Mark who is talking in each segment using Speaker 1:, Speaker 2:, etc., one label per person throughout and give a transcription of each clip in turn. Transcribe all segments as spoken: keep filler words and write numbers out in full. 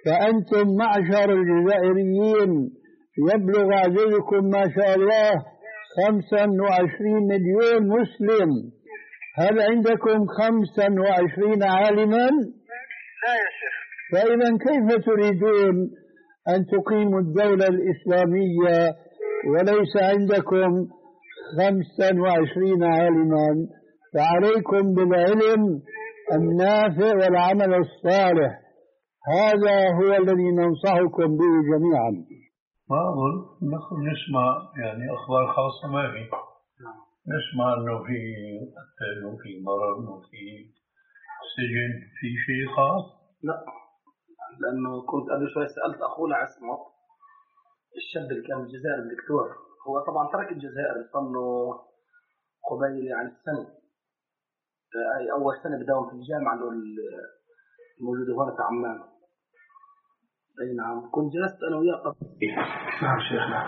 Speaker 1: فأنتم معشر الجزائريين يبلغ عددكم ما شاء الله خمسا وعشرين مليون مسلم، هل عندكم خمسا وعشرين عالما؟
Speaker 2: لا يا شيخ.
Speaker 1: فإذا كيف تريدون أن تقيموا الدولة الإسلامية وليس عندكم خمسا وعشرين عالما؟ فعليكم بالعلم النافع والعمل الصالح، هذا هو الذي ننصحكم به جميعا.
Speaker 3: ما أظن نخرج نسمع يعني أخبار خاصة ما في، نسمع أنه في قتل وفي مرض وفي سجن، في شيء خاص؟
Speaker 2: لا، لأنه كنت قبل شوي سألت أخونا عصمت الشاب اللي كان في الجزائر الدكتور، هو طبعا ترك الجزائر صار له قبيل يعني السنة، أي أول سنة بداوم في الجامعة الموجودة هنا في عمان. أي نعم، كنت جلست أنا وياه قبل. نعم شيخنا.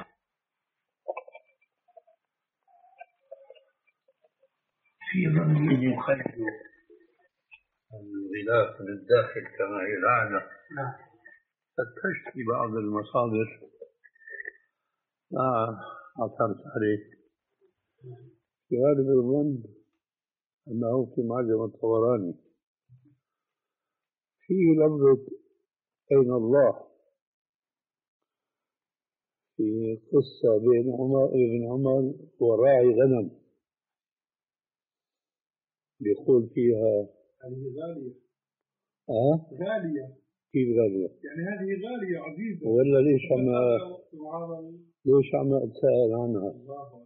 Speaker 3: في من يخرج الغلاف من الداخل كما هي العادة.
Speaker 2: نعم.
Speaker 3: فتشت في بعض المصادر ما عثرت عليه، في غالب الظن أنه في معجم الطبراني فيه لفظة أين الله، في قصة بين عمر ابن عمر وراعي غنم بيقول فيها
Speaker 4: هذه غالية.
Speaker 3: أه؟
Speaker 4: غالية.
Speaker 3: كيف غالية؟
Speaker 4: يعني هذه غالية عزيزة.
Speaker 3: ولا ليش عم ليش عم أتساءل عنها؟
Speaker 4: الله.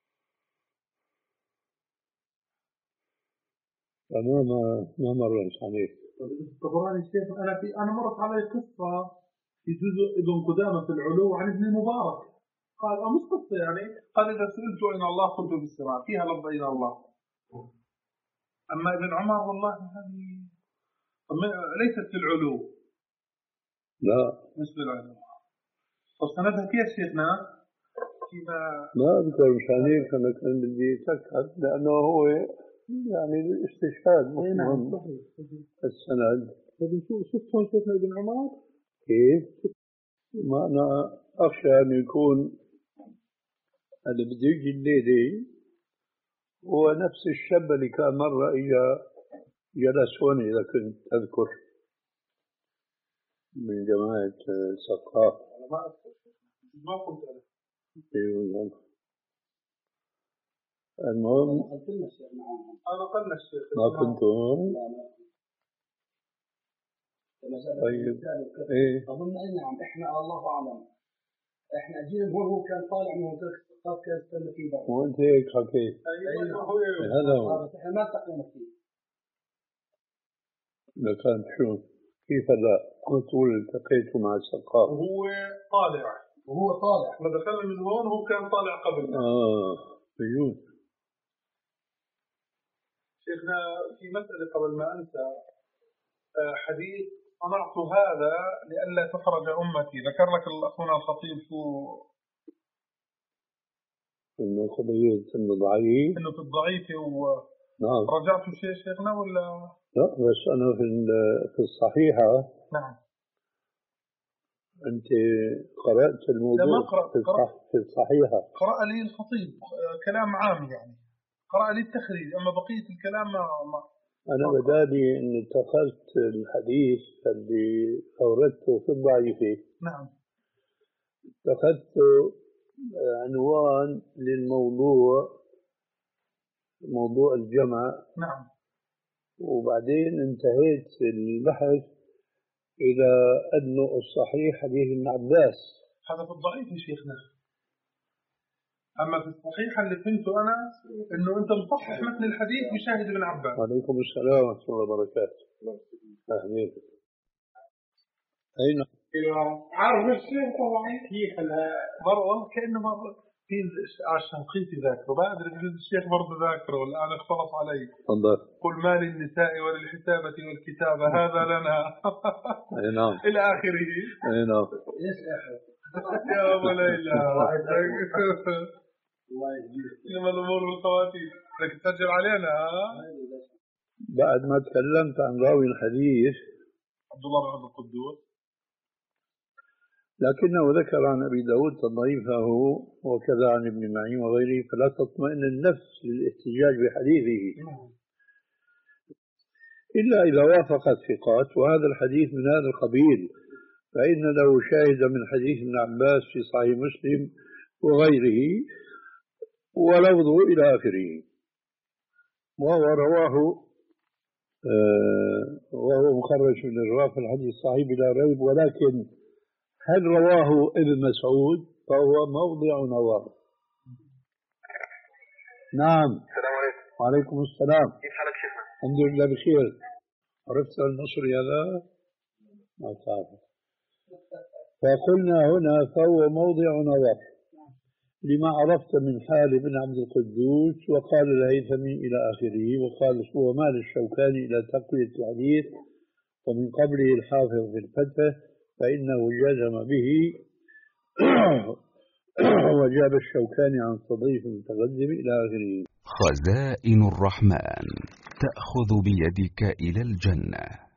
Speaker 3: أنا ما ما مرت عليه.
Speaker 4: الطبراني الشيخ أنا في أنا مرت علي قصة في جزء ابن قدامة في العلو عن ابن المبارك، قال أو مش قصة يعني، قال إذا سئلت أين الله قلت في السماء، فيها لفظ أين الله. أما ابن عمر والله هذه ليست في العلو.
Speaker 3: لا
Speaker 4: مش في العلو. وسندها كيف شيخنا؟ فيما
Speaker 3: ما أذكر مشان هيك أنا كان بدي أتأكد لأنه هو يعني الاستشهاد مهم السند.
Speaker 4: شفت هون شيخنا ابن عمر؟
Speaker 3: كيف؟ ما أنا أخشى أن يكون اللي بده يجي الليلة هو نفس الشاب اللي كان مرة إجا جلس هون إذا كنت أذكر من جماعة سقاف.
Speaker 4: أنا ما أذكر، ما كنت أنا.
Speaker 3: أيوة. المهم
Speaker 4: أنا قلنا الشيخ
Speaker 3: ما كنت هون. طيب إيه
Speaker 2: أظن أي نعم، إحنا الله أعلم إحنا أجينا هون، هو كان طالع من منطقة السقاف كان استنى فيه برا.
Speaker 3: وأنت هيك حكيت.
Speaker 4: أيوة هو
Speaker 3: هذا هو.
Speaker 2: بس إحنا ما التقينا فيه.
Speaker 3: لكان شو كيف هلا كنت تقول التقيته مع السقاف؟
Speaker 4: وهو طالع
Speaker 2: وهو طالع
Speaker 4: احنا دخلنا من هون وهو كان طالع قبلنا.
Speaker 3: آه بيوت.
Speaker 4: شيخنا في مسألة قبل ما أنسى، حديث صنعت هذا لئلا تحرج أمتي، ذكر لك الأخونا الخطيب شو
Speaker 3: إنه قضية إنه ضعيف،
Speaker 4: إنه في الضعيفة و
Speaker 3: نعم
Speaker 4: رجعت شيء شيخنا ولا
Speaker 3: لا؟ بس أنا في في الصحيحة.
Speaker 4: نعم.
Speaker 3: أنت قرأت الموضوع
Speaker 4: قرأت.
Speaker 3: في, الصح... في الصحيحة؟
Speaker 4: قرأ لي الخطيب كلام عام يعني، قرأ لي التخريج، أما بقية الكلام ما, ما
Speaker 3: أنا بدالي أن اتخذت الحديث اللي أوردته في الضعيفة.
Speaker 4: نعم.
Speaker 3: اتخذت عنوان للموضوع موضوع الجمع.
Speaker 4: نعم.
Speaker 3: وبعدين انتهيت في البحث إلى أنه الصحيح حديث ابن عباس.
Speaker 4: هذا في الضعيف يا شيخنا. أما في الصحيح اللي فهمته أنا إنه أنت مصحح مثل الحديث بشاهد ابن عباس.
Speaker 3: وعليكم السلام ورحمة الله وبركاته. أهلين. أين؟
Speaker 4: عارف الشيخ طبعا كيف مرة والله كأنه مرة في الشنقيطي ذاكره، بقدر بجوز الشيخ برضه ذاكره والآن اختلط علي.
Speaker 3: تفضل.
Speaker 4: قل ما للنساء وللحسابة والكتابة هذا لنا.
Speaker 3: أي نعم.
Speaker 4: إلى آخره.
Speaker 3: أي نعم.
Speaker 4: يا أبو ليلى. الله يهديك. إنما الأمور بالخواتيم. بدك تسجل علينا ها؟
Speaker 3: بعد ما تكلمت عن راوي الحديث
Speaker 4: عبد الله بن عبد القدوس
Speaker 3: لكنه ذكر عن أبي داود تضعيفه وكذا عن ابن معين وغيره، فلا تطمئن النفس للاحتجاج بحديثه إلا إذا وافق الثقات، وهذا الحديث من هذا القبيل، فإن له شاهد من حديث ابن عباس في صحيح مسلم وغيره ولفظه إلى آخره، وهو رواه آه وهو مخرج من الرواة في الحديث صحيح بلا ريب. ولكن هل رواه ابن مسعود فهو موضع نظر. نعم.
Speaker 5: السلام عليكم.
Speaker 3: وعليكم السلام.
Speaker 5: كيف حالك شيخنا؟
Speaker 3: الحمد لله بخير. عرفت المصري هذا؟ ما تعرف. فقلنا هنا فهو موضع نظر لما عرفت من حال ابن عبد القدوس، وقال الهيثمي إلى آخره، وقال هو مال الشوكاني إلى تقوية الحديث، ومن قبله الحافظ في الفتح فإنه جزم به وجاب الشوكاني عن تضعيف المتقدم إلى آخره.
Speaker 6: خزائن الرحمن تأخذ بيدك إلى الجنة.